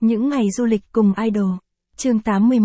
Những ngày du lịch cùng idol. Chương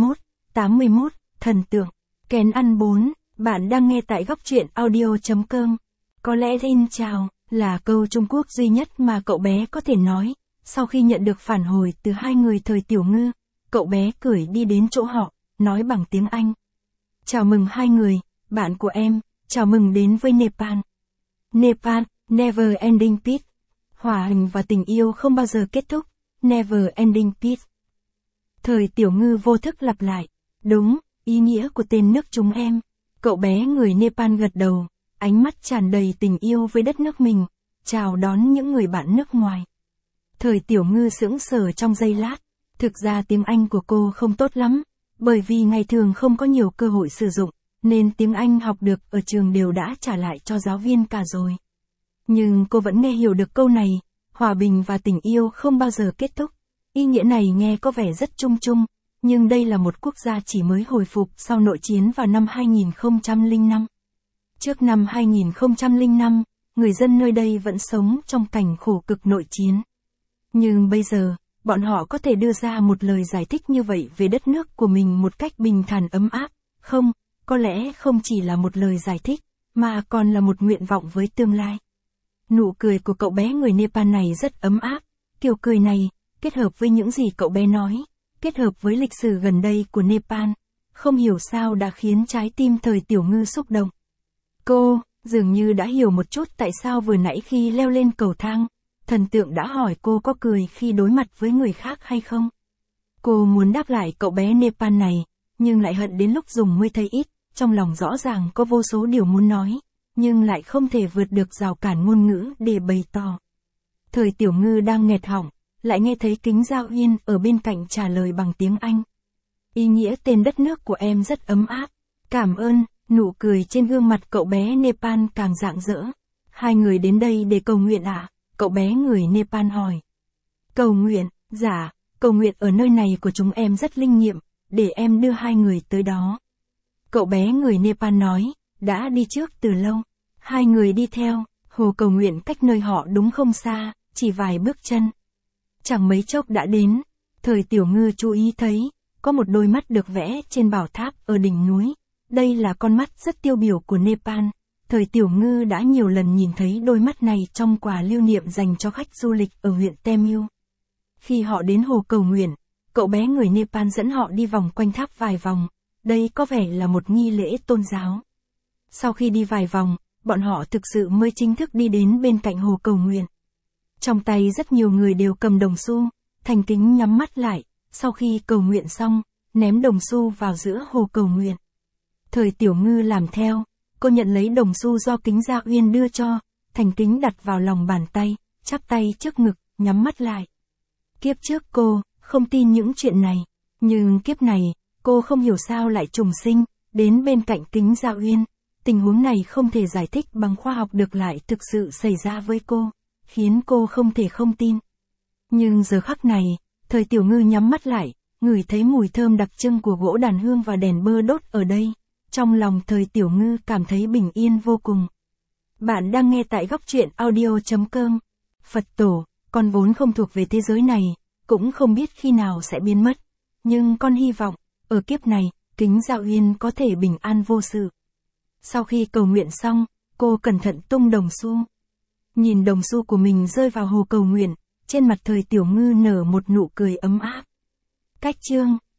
81, thần tượng. Kén ăn 4, bạn đang nghe tại góc truyện audio.com. Có lẽ xin chào, là câu Trung Quốc duy nhất mà cậu bé có thể nói. Sau khi nhận được phản hồi từ hai người thời Tiểu Ngư, cậu bé cười đi đến chỗ họ, nói bằng tiếng Anh. Chào mừng hai người, bạn của em, chào mừng đến với Nepal. Nepal, Never Ending Peace. Hòa bình và tình yêu không bao giờ kết thúc. Never Ending Peace. Thời Tiểu Ngư vô thức lặp lại. Đúng, ý nghĩa của tên nước chúng em. Cậu bé người Nepal gật đầu, ánh mắt tràn đầy tình yêu với đất nước mình, chào đón những người bạn nước ngoài. Thời Tiểu Ngư sững sờ trong giây lát. Thực ra tiếng Anh của cô không tốt lắm, bởi vì ngày thường không có nhiều cơ hội sử dụng, nên tiếng Anh học được ở trường đều đã trả lại cho giáo viên cả rồi. Nhưng cô vẫn nghe hiểu được câu này, hòa bình và tình yêu không bao giờ kết thúc. Ý nghĩa này nghe có vẻ rất chung chung, nhưng đây là một quốc gia chỉ mới hồi phục sau nội chiến vào năm 2005. Trước năm 2005, người dân nơi đây vẫn sống trong cảnh khổ cực nội chiến. Nhưng bây giờ, bọn họ có thể đưa ra một lời giải thích như vậy về đất nước của mình một cách bình thản ấm áp. Không, có lẽ không chỉ là một lời giải thích, mà còn là một nguyện vọng với tương lai. Nụ cười của cậu bé người Nepal này rất ấm áp. Kiểu cười này, kết hợp với những gì cậu bé nói, kết hợp với lịch sử gần đây của Nepal, không hiểu sao đã khiến trái tim thời Tiểu Ngư xúc động. Cô, dường như đã hiểu một chút tại sao vừa nãy khi leo lên cầu thang, thần tượng đã hỏi cô có cười khi đối mặt với người khác hay không. Cô muốn đáp lại cậu bé Nepal này, nhưng lại hận đến lúc dùng mới thấy ít, trong lòng rõ ràng có vô số điều muốn nói, nhưng lại không thể vượt được rào cản ngôn ngữ để bày tỏ. Thời Tiểu Ngư đang nghẹt họng, lại nghe thấy Kính Giao Uyên ở bên cạnh trả lời bằng tiếng Anh. Ý nghĩa tên đất nước của em rất ấm áp. Cảm ơn, nụ cười trên gương mặt cậu bé Nepal càng rạng rỡ. Hai người đến đây để cầu nguyện à? Cậu bé người Nepal hỏi. Cầu nguyện, dạ, cầu nguyện ở nơi này của chúng em rất linh nghiệm, để em đưa hai người tới đó. Cậu bé người Nepal nói, đã đi trước từ lâu. Hai người đi theo, hồ cầu nguyện cách nơi họ đúng không xa, chỉ vài bước chân. Chẳng mấy chốc đã đến, thời Tiểu Ngư chú ý thấy, có một đôi mắt được vẽ trên bảo tháp ở đỉnh núi. Đây là con mắt rất tiêu biểu của Nepal. Thời Tiểu Ngư đã nhiều lần nhìn thấy đôi mắt này trong quà lưu niệm dành cho khách du lịch ở huyện Temiu. Khi họ đến hồ cầu nguyện, cậu bé người Nepal dẫn họ đi vòng quanh tháp vài vòng. Đây có vẻ là một nghi lễ tôn giáo. Sau khi đi vài vòng, bọn họ thực sự mới chính thức đi đến bên cạnh hồ cầu nguyện. Trong tay rất nhiều người đều cầm đồng xu, thành kính nhắm mắt lại, sau khi cầu nguyện xong, ném đồng xu vào giữa hồ cầu nguyện. Thời Tiểu Ngư làm theo, cô nhận lấy đồng xu do Kính Gia Uyên đưa cho, thành kính đặt vào lòng bàn tay, chắp tay trước ngực, nhắm mắt lại. Kiếp trước cô, không tin những chuyện này, nhưng kiếp này, cô không hiểu sao lại trùng sinh, đến bên cạnh Kính Gia Uyên. Tình huống này không thể giải thích bằng khoa học được lại thực sự xảy ra với cô, khiến cô không thể không tin. Nhưng giờ khắc này, thời Tiểu Ngư nhắm mắt lại, ngửi thấy mùi thơm đặc trưng của gỗ đàn hương và đèn bơ đốt ở đây. Trong lòng thời Tiểu Ngư cảm thấy bình yên vô cùng. Bạn đang nghe tại góc truyện audio.com. Phật tổ, con vốn không thuộc về thế giới này, cũng không biết khi nào sẽ biến mất. Nhưng con hy vọng, ở kiếp này, Kính Giao Uyên có thể bình an vô sự. Sau khi cầu nguyện xong, cô cẩn thận tung đồng xu. Nhìn đồng xu của mình rơi vào hồ cầu nguyện, trên mặt thời Tiểu Ngư nở một nụ cười ấm áp. Cách chương